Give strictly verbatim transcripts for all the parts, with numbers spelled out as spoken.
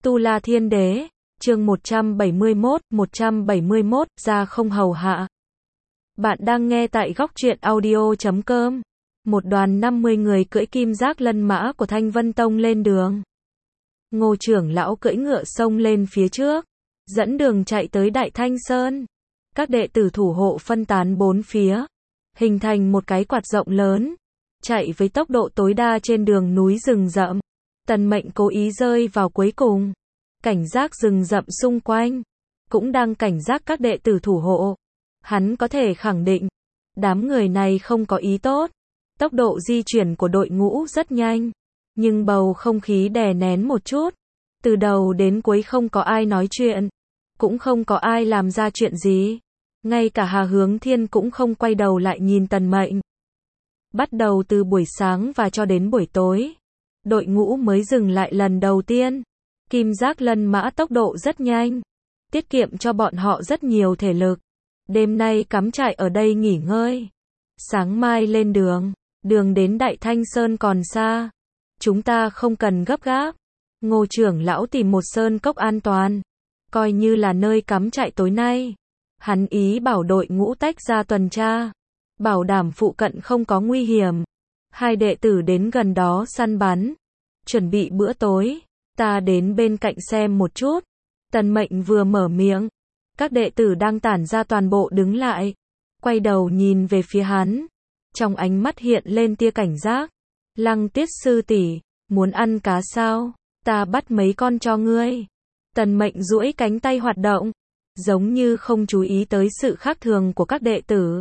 Tu La Thiên Đế, chương một trăm bảy mươi mốt, một trăm bảy mươi mốt, ra không hầu hạ. Bạn đang nghe tại góc truyện audio chấm com. Một đoàn năm mươi người cưỡi kim giác lân mã của Thanh Vân Tông lên đường. Ngô trưởng lão cưỡi ngựa xông lên phía trước, dẫn đường chạy tới Đại Thanh Sơn. Các đệ tử thủ hộ phân tán bốn phía, hình thành một cái quạt rộng lớn, chạy với tốc độ tối đa trên đường núi rừng rậm. Tần Mệnh cố ý rơi vào cuối cùng, cảnh giác rừng rậm xung quanh, cũng đang cảnh giác các đệ tử thủ hộ. Hắn có thể khẳng định, đám người này không có ý tốt. Tốc độ di chuyển của đội ngũ rất nhanh, nhưng bầu không khí đè nén một chút. Từ đầu đến cuối không có ai nói chuyện, cũng không có ai làm ra chuyện gì. Ngay cả Hà Hướng Thiên cũng không quay đầu lại nhìn Tần Mệnh. Bắt đầu từ buổi sáng và cho đến buổi tối, đội ngũ mới dừng lại lần đầu tiên. Kim giác lân mã tốc độ rất nhanh, tiết kiệm cho bọn họ rất nhiều thể lực. Đêm nay cắm trại ở đây nghỉ ngơi, sáng mai lên đường. Đường đến Đại Thanh Sơn còn xa, chúng ta không cần gấp gáp. Ngô trưởng lão tìm một sơn cốc an toàn, coi như là nơi cắm trại tối nay. Hắn ý bảo đội ngũ tách ra tuần tra, bảo đảm phụ cận không có nguy hiểm. Hai đệ tử đến gần đó săn bắn, chuẩn bị bữa tối. Ta đến bên cạnh xem một chút. Tần Mệnh vừa mở miệng, các đệ tử đang tản ra toàn bộ đứng lại, quay đầu nhìn về phía hắn. Trong ánh mắt hiện lên tia cảnh giác. Lăng Tiết sư tỷ, muốn ăn cá sao? Ta bắt mấy con cho ngươi. Tần Mệnh duỗi cánh tay hoạt động, giống như không chú ý tới sự khác thường của các đệ tử.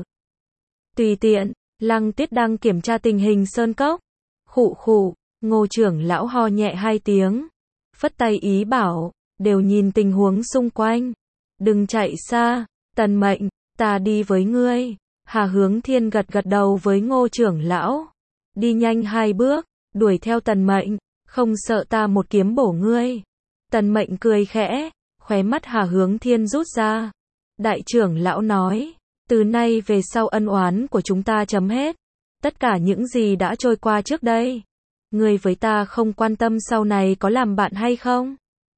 Tùy tiện. Lăng Tiết đang kiểm tra tình hình sơn cốc. Khụ khụ. Ngô trưởng lão ho nhẹ hai tiếng, phất tay ý bảo, đều nhìn tình huống xung quanh. Đừng chạy xa. Tần Mệnh, ta đi với ngươi. Hà Hướng Thiên gật gật đầu với Ngô trưởng lão. Đi nhanh hai bước, đuổi theo Tần Mệnh, không sợ ta một kiếm bổ ngươi. Tần Mệnh cười khẽ, khóe mắt Hà Hướng Thiên rút ra. Đại trưởng lão nói, từ nay về sau ân oán của chúng ta chấm hết. Tất cả những gì đã trôi qua trước đây, ngươi với ta không quan tâm sau này có làm bạn hay không.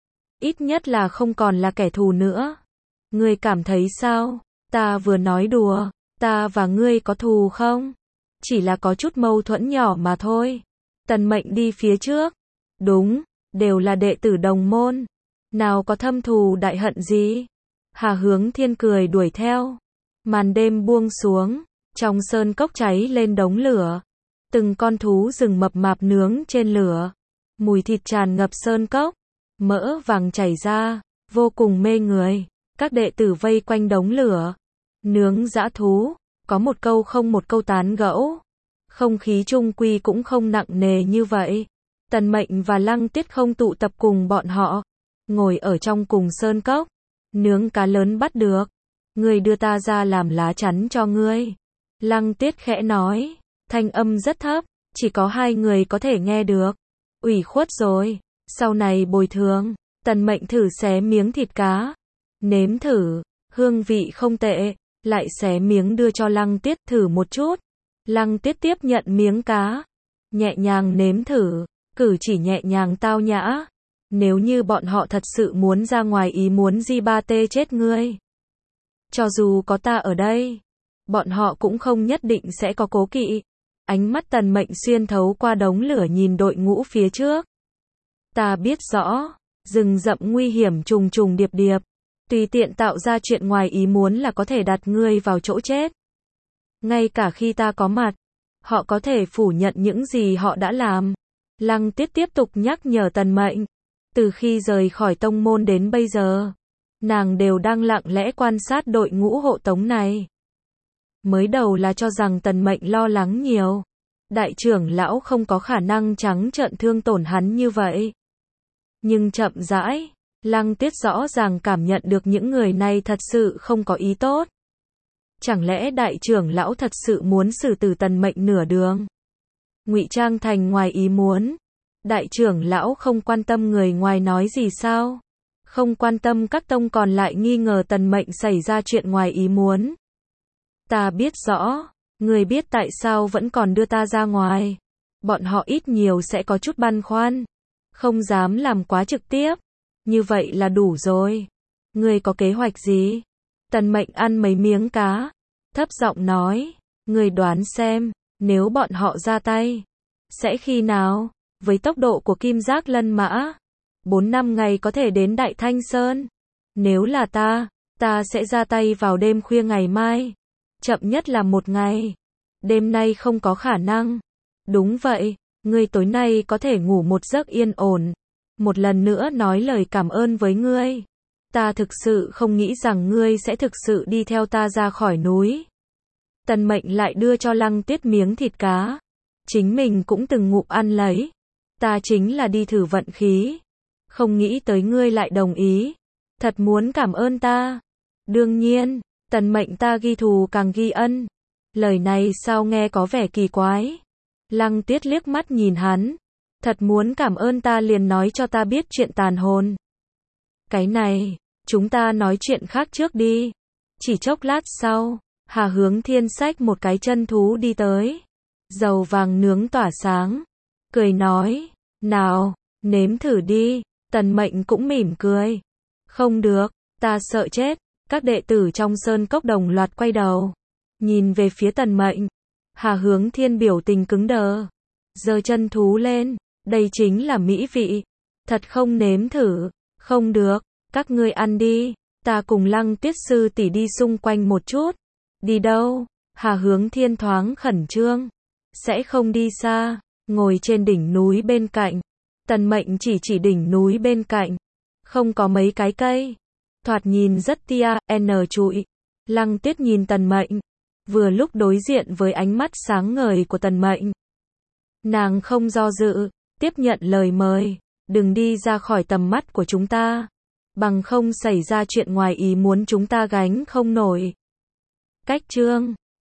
Ít nhất là không còn là kẻ thù nữa. Ngươi cảm thấy sao? Ta vừa nói đùa. Ta và ngươi có thù không? Chỉ là có chút mâu thuẫn nhỏ mà thôi. Tần Mệnh đi phía trước. Đúng, đều là đệ tử đồng môn. Nào có thâm thù đại hận gì? Hà Hướng Thiên cười đuổi theo. Màn đêm buông xuống, trong sơn cốc cháy lên đống lửa. Từng con thú rừng mập mạp nướng trên lửa. Mùi thịt tràn ngập sơn cốc. Mỡ vàng chảy ra, vô cùng mê người. Các đệ tử vây quanh đống lửa. Nướng dã thú, có một câu không một câu tán gẫu. Không khí chung quy cũng không nặng nề như vậy. Tần Mệnh và Lăng Tiết không tụ tập cùng bọn họ, ngồi ở trong cùng sơn cốc. Nướng cá lớn bắt được, ngươi đưa ta ra làm lá chắn cho ngươi. Lăng Tiết khẽ nói, thanh âm rất thấp, chỉ có hai người có thể nghe được. Ủy khuất rồi, sau này bồi thường. Tần Mệnh thử xé miếng thịt cá, nếm thử, hương vị không tệ. Lại xé miếng đưa cho Lăng Tiết thử một chút. Lăng Tiết tiếp nhận miếng cá, nhẹ nhàng nếm thử, cử chỉ nhẹ nhàng tao nhã. Nếu như bọn họ thật sự muốn ra ngoài ý muốn di ba tê chết ngươi, cho dù có ta ở đây, bọn họ cũng không nhất định sẽ có cố kỵ. Ánh mắt Tần Mệnh xuyên thấu qua đống lửa nhìn đội ngũ phía trước. Ta biết rõ, rừng rậm nguy hiểm trùng trùng điệp điệp. Tùy tiện tạo ra chuyện ngoài ý muốn là có thể đặt ngươi vào chỗ chết. Ngay cả khi ta có mặt, họ có thể phủ nhận những gì họ đã làm. Lăng Tiết tiếp tục nhắc nhở Tần Mệnh. Từ khi rời khỏi tông môn đến bây giờ, nàng đều đang lặng lẽ quan sát đội ngũ hộ tống này. Mới đầu là cho rằng Tần Mệnh lo lắng nhiều. Đại trưởng lão không có khả năng trắng trợn thương tổn hắn như vậy. Nhưng chậm rãi, Lăng Tiết rõ ràng cảm nhận được những người này thật sự không có ý tốt. Chẳng lẽ đại trưởng lão thật sự muốn xử tử Tần Mệnh nửa đường? Ngụy trang thành ngoài ý muốn. Đại trưởng lão không quan tâm người ngoài nói gì sao? Không quan tâm các tông còn lại nghi ngờ Tần Mệnh xảy ra chuyện ngoài ý muốn. Ta biết rõ, người biết tại sao vẫn còn đưa ta ra ngoài. Bọn họ ít nhiều sẽ có chút băn khoăn, không dám làm quá trực tiếp. Như vậy là đủ rồi. Ngươi có kế hoạch gì? Tần Mệnh ăn mấy miếng cá, thấp giọng nói, ngươi đoán xem, nếu bọn họ ra tay, sẽ khi nào? Với tốc độ của kim giác lân mã, bốn năm ngày có thể đến Đại Thanh Sơn. Nếu là ta, ta sẽ ra tay vào đêm khuya ngày mai. Chậm nhất là một ngày. Đêm nay không có khả năng. Đúng vậy, ngươi tối nay có thể ngủ một giấc yên ổn. Một lần nữa nói lời cảm ơn với ngươi. Ta thực sự không nghĩ rằng ngươi sẽ thực sự đi theo ta ra khỏi núi. Tần Mệnh lại đưa cho Lăng Tuyết miếng thịt cá. Chính mình cũng từng ngụm ăn lấy. Ta chính là đi thử vận khí. Không nghĩ tới ngươi lại đồng ý. Thật muốn cảm ơn ta. Đương nhiên, Tần Mệnh ta ghi thù càng ghi ân. Lời này sao nghe có vẻ kỳ quái. Lăng Tuyết liếc mắt nhìn hắn. Thật muốn cảm ơn ta liền nói cho ta biết chuyện tàn hồn. Cái này, chúng ta nói chuyện khác trước đi. Chỉ chốc lát sau, Hà Hướng Thiên xách một cái chân thú đi tới. Dầu vàng nướng tỏa sáng. Cười nói, nào, nếm thử đi. Tần Mệnh cũng mỉm cười. Không được, ta sợ chết. Các đệ tử trong sơn cốc đồng loạt quay đầu. Nhìn về phía Tần Mệnh. Hà Hướng Thiên biểu tình cứng đờ. Giơ chân thú lên. Đây chính là mỹ vị. Thật không nếm thử. Không được, các ngươi ăn đi. Ta cùng Lăng Tuyết sư tỷ đi xung quanh một chút. Đi đâu? Hà Hướng Thiên thoáng khẩn trương. Sẽ không đi xa. Ngồi trên đỉnh núi bên cạnh. Tần Mệnh chỉ chỉ đỉnh núi bên cạnh. Không có mấy cái cây. Thoạt nhìn rất tia, n trụi. Lăng Tuyết nhìn Tần Mệnh. Vừa lúc đối diện với ánh mắt sáng ngời của Tần Mệnh. Nàng không do dự. Tiếp nhận lời mời. Đừng đi ra khỏi tầm mắt của chúng ta. Bằng không xảy ra chuyện ngoài ý muốn chúng ta gánh không nổi. Cách chương